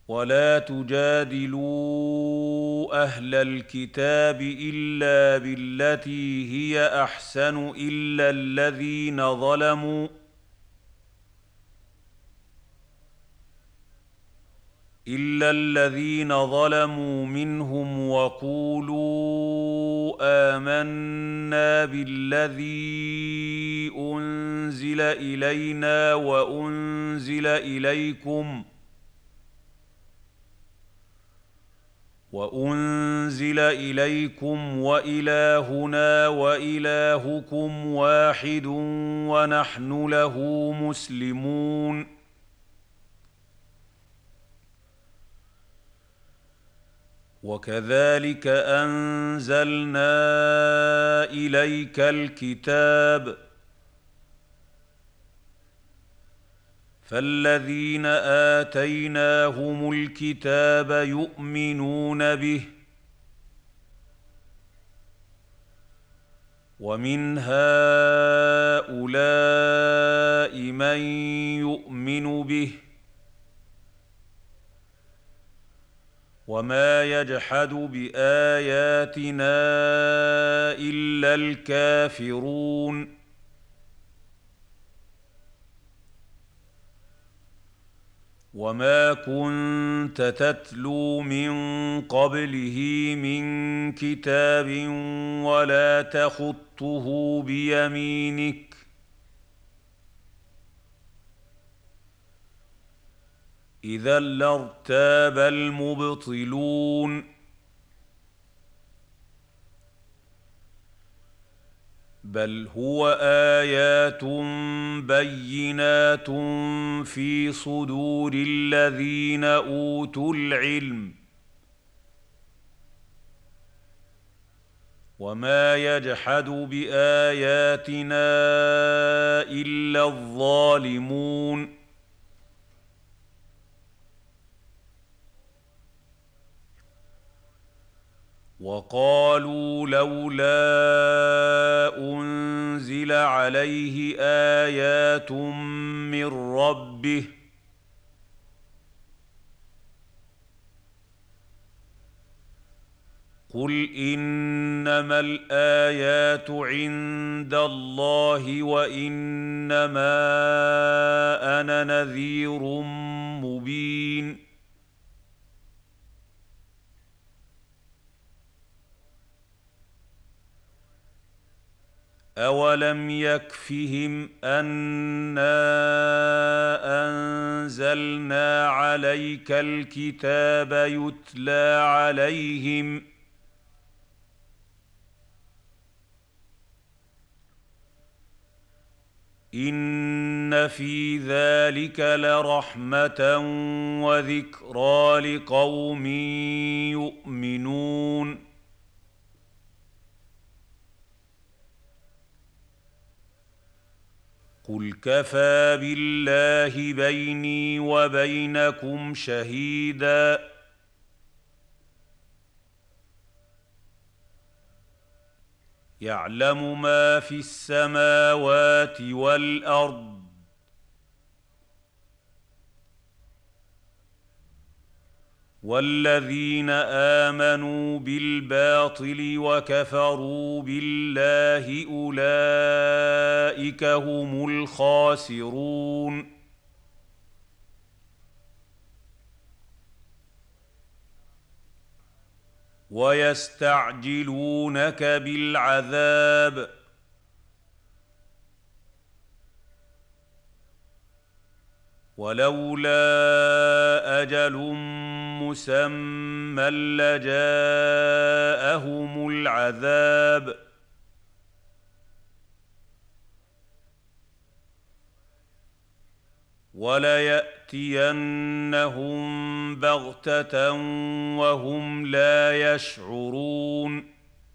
ولا تجادلوا اهل الكتاب الا بالتي هي احسن الا الذين ظلموا منهم وقولوا آمنا بالذي انزل الينا وأنزل إليكم وإلهنا وإلهكم واحد ونحن له مسلمون. وكذلك أنزلنا إليك الكتاب فالذين آتيناهم الكتاب يؤمنون به ومن هؤلاء من يؤمن به وما يجحد بآياتنا إلا الكافرون. وما كنت تتلو من قبله من كتاب ولا تخطه بيمينك إذا لارتاب المبطلون. بل هو آيات بينات في صدور الذين أوتوا العلم وما يجحد بآياتنا إلا الظالمون. وقالوا لولا أنزل عليه آيات من ربه قل إنما الآيات عند الله وإنما أنا نذير مبين. أولم يكفهم أنا أنزلنا عليك الكتاب يتلى عليهم إن في ذلك لرحمة وذكرى لقوم يؤمنون. قل كفى بالله بيني وبينكم شهيدا يعلم ما في السماوات والأرض والذين آمنوا بالباطل وكفروا بالله أولئك هم الخاسرون. ويستعجلونك بالعذاب ولولا أجل مسمى لجاءهم العذاب وليأتينهم بغتة وهم لا يشعرون.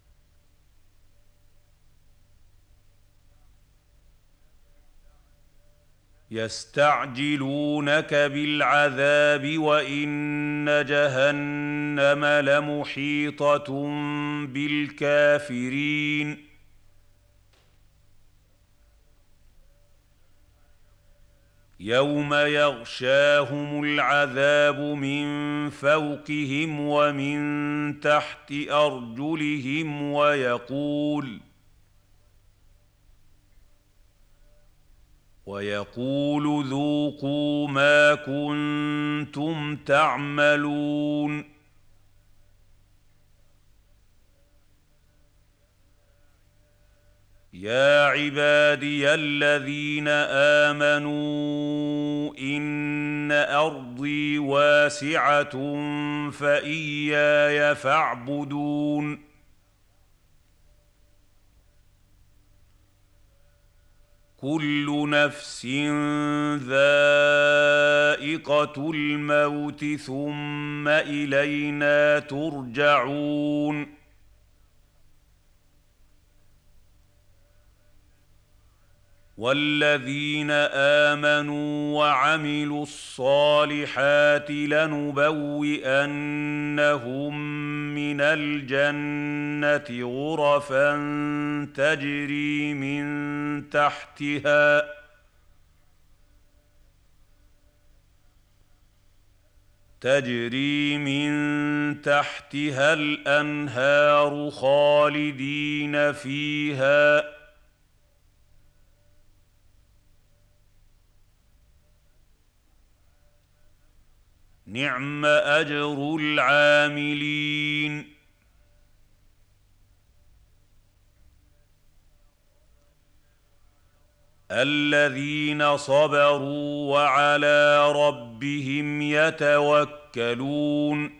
يستعجلونك بالعذاب وإن جهنم لمحيطة بالكافرين. يوم يغشاهم العذاب من فوقهم ومن تحت أرجلهم ويقول ذوقوا ما كنتم تعملون. يا عبادي الذين آمنوا إن أرضي واسعة فإياي فاعبدون. كل نفس ذائقة الموت ثم إلينا ترجعون. والذين آمنوا وعملوا الصالحات لنبوئنهم من الجنة غرفا تجري من تحتها الأنهار خالدين فيها. نعم أجر العاملين. الذين صبروا وعلى ربهم يتوكلون.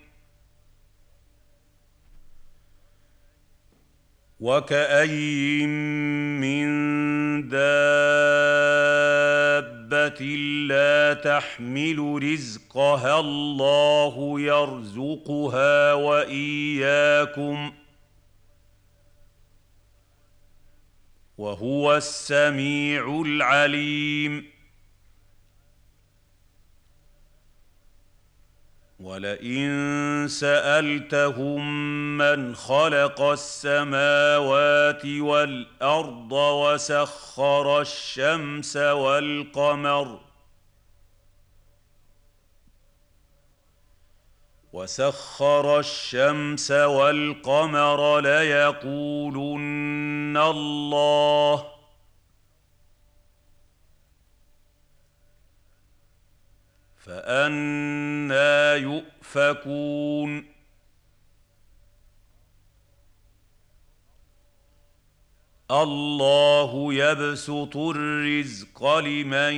وكأين من دابة لا تحمل رزقها الله يرزقها وإياكم وهو السميع العليم. ولئن سألتهم من خلق السماوات والأرض وسخر الشمس والقمر ليقولن الله. فأنى يؤفكون. الله يبسط الرزق لمن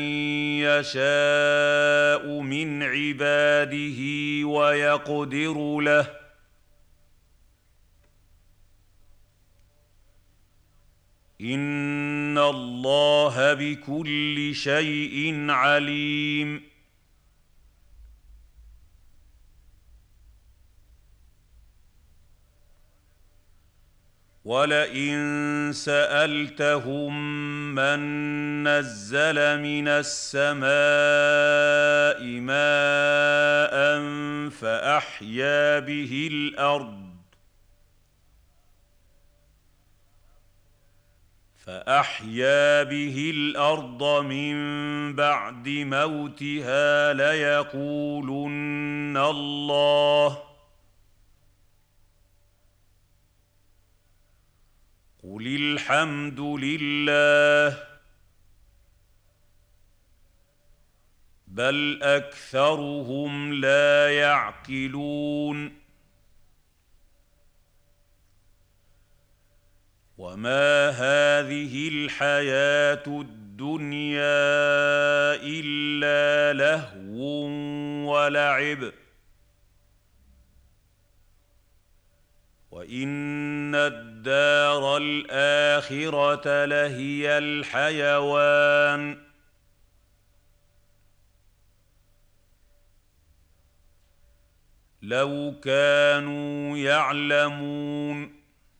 يشاء من عباده ويقدر له. إن الله بكل شيء عليم. ولئن سألتهم من نزل من السماء ماء فأحيا به الأرض من بعد موتها ليقولن الله. قل الحمد لله بل أكثرهم لا يعقلون. وما هذه الحياة الدنيا إلا لهو ولعب وإن الدار الآخرة لهي الحيوان لو كانوا يعلمون.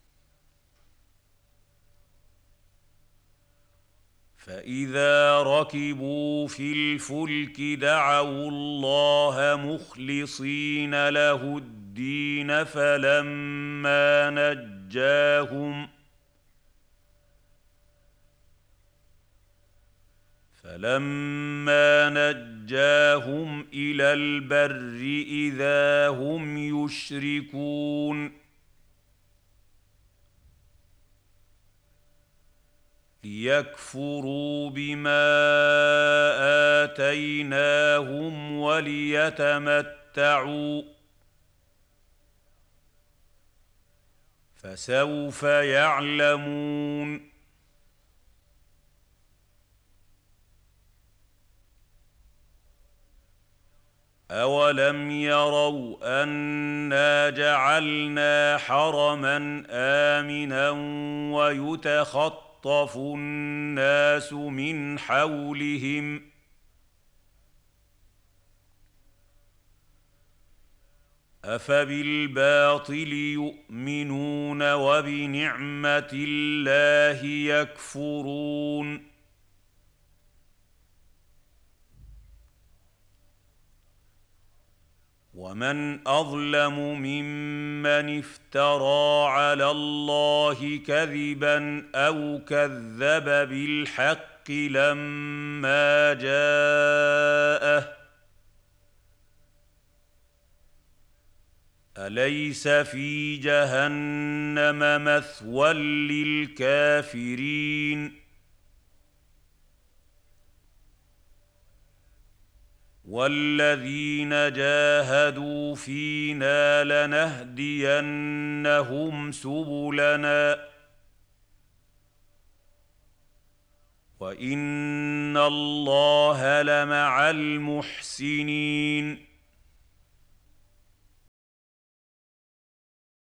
فإذا ركبوا في الفلك دعوا الله مخلصين له الدين فلما نجاهم الى البر اذا هم يشركون ليكفروا بما اتيناهم وليتمتعوا فسوف يعلمون أولم يروا أنا جعلنا حرما آمنا ويتخطف الناس من حولهم أفبالباطل يؤمنون وبنعمة الله يكفرون ومن اظلم ممن افترى على الله كذبا او كذب بالحق لما جاءه اليس في جهنم مثوى للكافرين والذين جاهدوا فينا لنهدينهم سبلنا وان الله لمع المحسنين